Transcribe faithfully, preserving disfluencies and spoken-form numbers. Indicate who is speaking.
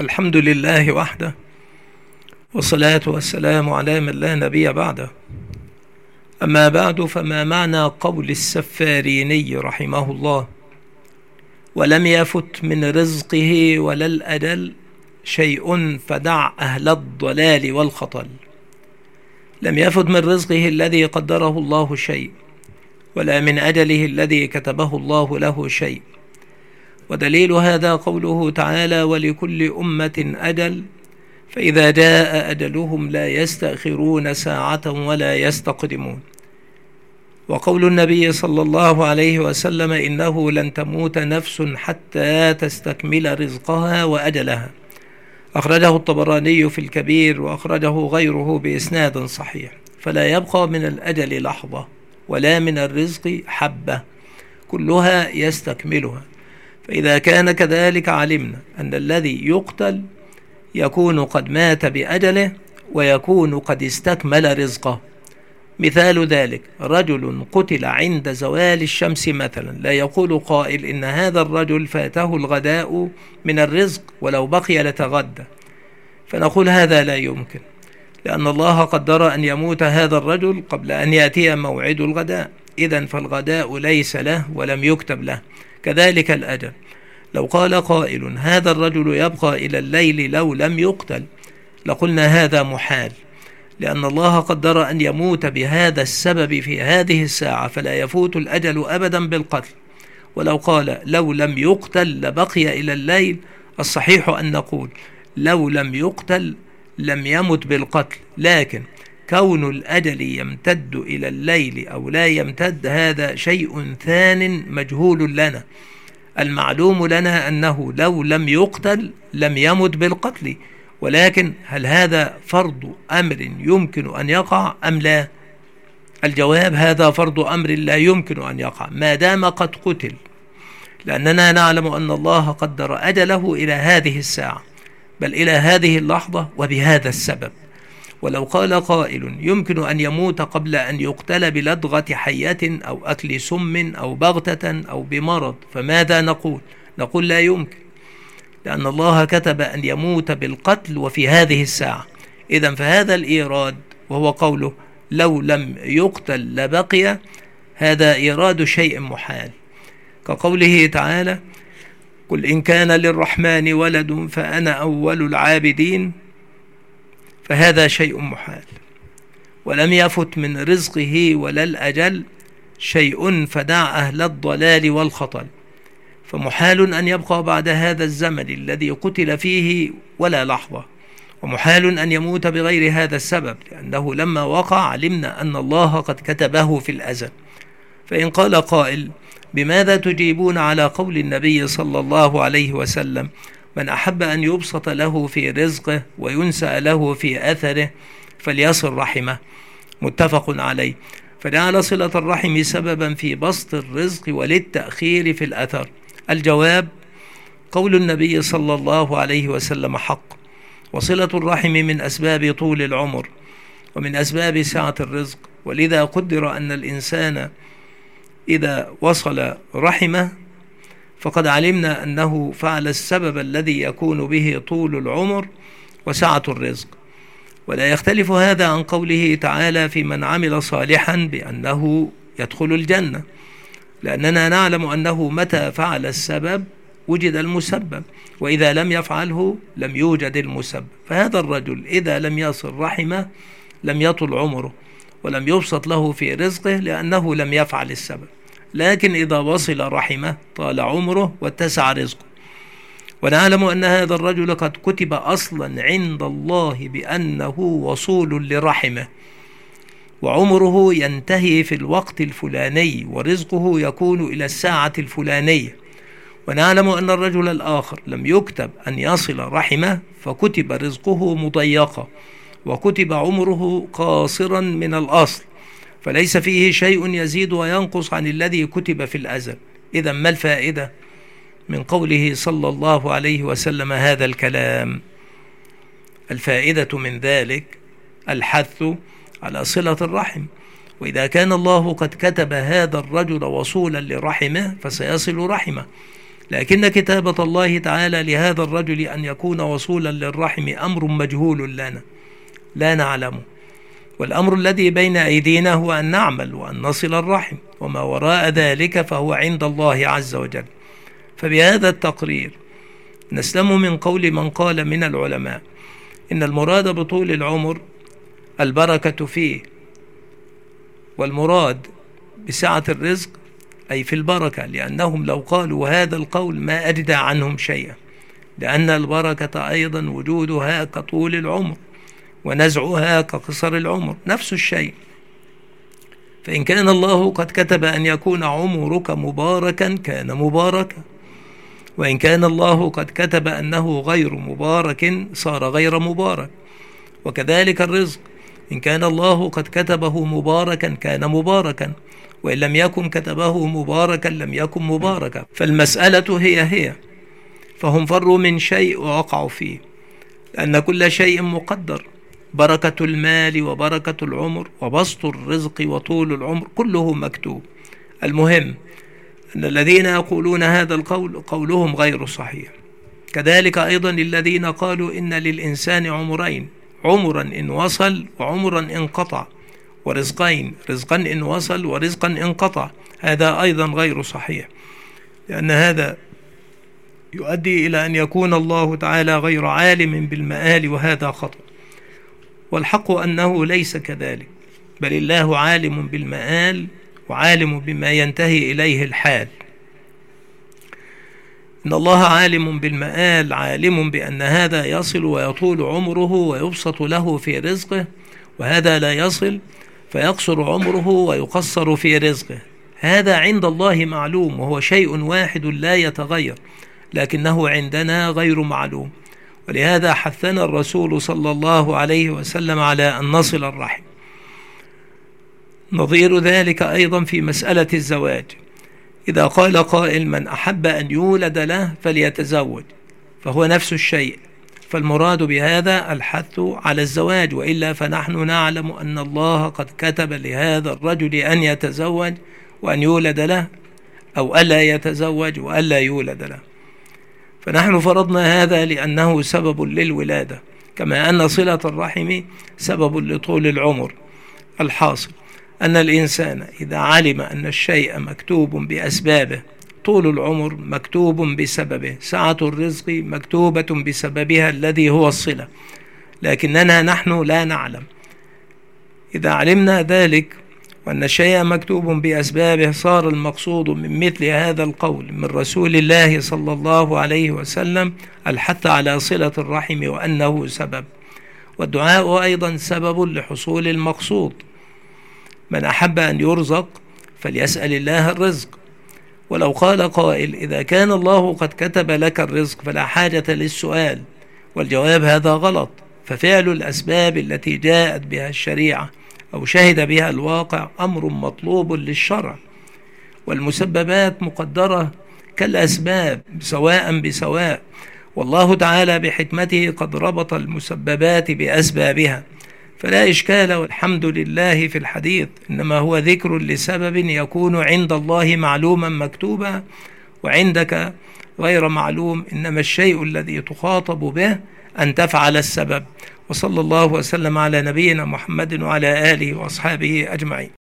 Speaker 1: الحمد لله وحده، والصلاة والسلام على من لا نبي بعده. أما بعد، فما معنى قول السفاريني رحمه الله: ولم يفت من رزقه ولا الأجل شيء فدع أهل الضلال والخطل. لم يفت من رزقه الذي قدره الله شيء، ولا من أجله الذي كتبه الله له شيء. ودليل هذا قوله تعالى: ولكل أمة أجل فإذا جاء أجلهم لا يستأخرون ساعة ولا يستقدمون. وقول النبي صلى الله عليه وسلم: إنه لن تموت نفس حتى تستكمل رزقها وأجلها. أخرجه الطبراني في الكبير، وأخرجه غيره بإسناد صحيح. فلا يبقى من الأجل لحظة، ولا من الرزق حبة، كلها يستكملها. فإذا كان كذلك علمنا أن الذي يقتل يكون قد مات بأجله، ويكون قد استكمل رزقه. مثال ذلك: رجل قتل عند زوال الشمس مثلا، لا يقول قائل إن هذا الرجل فاته الغداء من الرزق ولو بقي لتغدى، فنقول هذا لا يمكن، لأن الله قدر أن يموت هذا الرجل قبل أن يأتي موعد الغداء، إذن فالغداء ليس له ولم يكتب له. كذلك الأجل، لو قال قائل هذا الرجل يبقى إلى الليل لو لم يقتل، لقلنا هذا محال، لأن الله قدر أن يموت بهذا السبب في هذه الساعة، فلا يفوت الأجل أبدا بالقتل. ولو قال لو لم يقتل لبقي إلى الليل، الصحيح أن نقول لو لم يقتل لم يمت بالقتل، لكن كون الأجل يمتد إلى الليل أو لا يمتد هذا شيء ثان مجهول لنا. المعلوم لنا أنه لو لم يقتل لم يمت بالقتل، ولكن هل هذا فرض أمر يمكن أن يقع أم لا؟ الجواب: هذا فرض أمر لا يمكن أن يقع ما دام قد قتل، لأننا نعلم أن الله قدر أجله إلى هذه الساعة، بل إلى هذه اللحظة وبهذا السبب. ولو قال قائل يمكن أن يموت قبل أن يقتل بلدغة حية أو أكل سم أو بغتة أو بمرض، فماذا نقول؟ نقول لا يمكن، لأن الله كتب أن يموت بالقتل وفي هذه الساعة. إذن فهذا الإيراد، وهو قوله لو لم يقتل لبقي، هذا إيراد شيء محال، كقوله تعالى: قل إن كان للرحمن ولد فأنا أول العابدين، فهذا شيء محال. ولم يفت من رزقه ولا الأجل شيء فدع أهل الضلال والخطل، فمحال أن يبقى بعد هذا الزمن الذي قتل فيه ولا لحظة، ومحال أن يموت بغير هذا السبب، لأنه لما وقع علمنا أن الله قد كتبه في الأزل. فإن قال قائل: بماذا تجيبون على قول النبي صلى الله عليه وسلم: من أحب أن يبسط له في رزقه وينسأ له في أثره فليصل رحمه، متفق عليه. فجعل صلة الرحم سببا في بسط الرزق وللتأخير في الأثر. الجواب: قول النبي صلى الله عليه وسلم حق، وصلة الرحم من أسباب طول العمر ومن أسباب سعة الرزق، ولذا قدر أن الإنسان إذا وصل رحمه فقد علمنا أنه فعل السبب الذي يكون به طول العمر وسعة الرزق. ولا يختلف هذا عن قوله تعالى في من عمل صالحا بأنه يدخل الجنة، لأننا نعلم أنه متى فعل السبب وجد المسبب، وإذا لم يفعله لم يوجد المسبب. فهذا الرجل إذا لم يصل رحمه لم يطل عمره ولم يبسط له في رزقه، لأنه لم يفعل السبب. لكن إذا وصل رحمه طال عمره واتسع رزقه. ونعلم أن هذا الرجل قد كتب أصلا عند الله بأنه وصول لرحمه، وعمره ينتهي في الوقت الفلاني، ورزقه يكون إلى الساعة الفلانية. ونعلم أن الرجل الآخر لم يكتب أن يصل رحمه، فكتب رزقه مضيقا، وكتب عمره قاصرا من الأصل، فليس فيه شيء يزيد وينقص عن الذي كتب في الأزل. إذا ما الفائدة من قوله صلى الله عليه وسلم هذا الكلام؟ الفائدة من ذلك الحث على صلة الرحم، وإذا كان الله قد كتب هذا الرجل وصولا لرحمه فسيصل رحمه، لكن كتابة الله تعالى لهذا الرجل أن يكون وصولا للرحم أمر مجهول لنا لا نعلمه، والأمر الذي بين أيدينا هو أن نعمل وأن نصل الرحم، وما وراء ذلك فهو عند الله عز وجل. فبهذا التقرير نسلم من قول من قال من العلماء إن المراد بطول العمر البركة فيه، والمراد بسعة الرزق أي في البركة، لأنهم لو قالوا هذا القول ما أجدى عنهم شيئا، لأن البركة أيضا وجودها كطول العمر ونزعها كقصر العمر نفس الشيء. فإن كان الله قد كتب أن يكون عمرك مباركا كان مباركا، وإن كان الله قد كتب أنه غير مبارك صار غير مبارك. وكذلك الرزق، إن كان الله قد كتبه مباركا كان مباركا، وإن لم يكن كتبه مباركا لم يكن مباركا. فالمسألة هي هي، فهم فروا من شيء ووقعوا فيه، لأن كل شيء مقدر، بركة المال وبركة العمر وبسط الرزق وطول العمر كله مكتوب. المهم أن الذين يقولون هذا القول قولهم غير صحيح. كذلك أيضا الذين قالوا إن للإنسان عمرين، عمرا إن وصل وعمرا إن قطع، ورزقين، رزقا إن وصل ورزقا إن قطع، هذا أيضا غير صحيح، لأن هذا يؤدي إلى أن يكون الله تعالى غير عالم بالمآل، وهذا خطأ. والحق أنه ليس كذلك، بل الله عالم بالمآل وعالم بما ينتهي إليه الحال. إن الله عالم بالمآل، عالم بأن هذا يصل ويطول عمره ويبسط له في رزقه، وهذا لا يصل فيقصر عمره ويقصر في رزقه. هذا عند الله معلوم، وهو شيء واحد لا يتغير، لكنه عندنا غير معلوم. ولهذا حثنا الرسول صلى الله عليه وسلم على أن نصل الرحم. نظير ذلك أيضا في مسألة الزواج، إذا قال قائل من أحب أن يولد له فليتزوج، فهو نفس الشيء، فالمراد بهذا الحث على الزواج، وإلا فنحن نعلم أن الله قد كتب لهذا الرجل أن يتزوج وأن يولد له، أو ألا يتزوج وألا يولد له. فنحن فرضنا هذا لأنه سبب للولادة، كما أن صلة الرحم سبب لطول العمر. الحاصل أن الإنسان إذا علم أن الشيء مكتوب بأسبابه، طول العمر مكتوب بسببه، سعة الرزق مكتوبة بسببها الذي هو الصلة، لكننا نحن لا نعلم. إذا علمنا ذلك وأن الشيء مكتوب بأسبابه، صار المقصود من مثل هذا القول من رسول الله صلى الله عليه وسلم الحث على صلة الرحم وأنه سبب، والدعاء أيضا سبب لحصول المقصود. من أحب أن يرزق فليسأل الله الرزق. ولو قال قائل إذا كان الله قد كتب لك الرزق فلا حاجة للسؤال، والجواب هذا غلط، ففعل الأسباب التي جاءت بها الشريعة أو شهد بها الواقع أمر مطلوب للشرع، والمسببات مقدرة كالأسباب سواء بسواء، والله تعالى بحكمته قد ربط المسببات بأسبابها، فلا إشكال والحمد لله في الحديث، إنما هو ذكر لسبب يكون عند الله معلوما مكتوبا وعندك غير معلوم، إنما الشيء الذي تخاطب به أن تفعل السبب. وصلى الله وسلم على نبينا محمد وعلى آله وأصحابه أجمعين.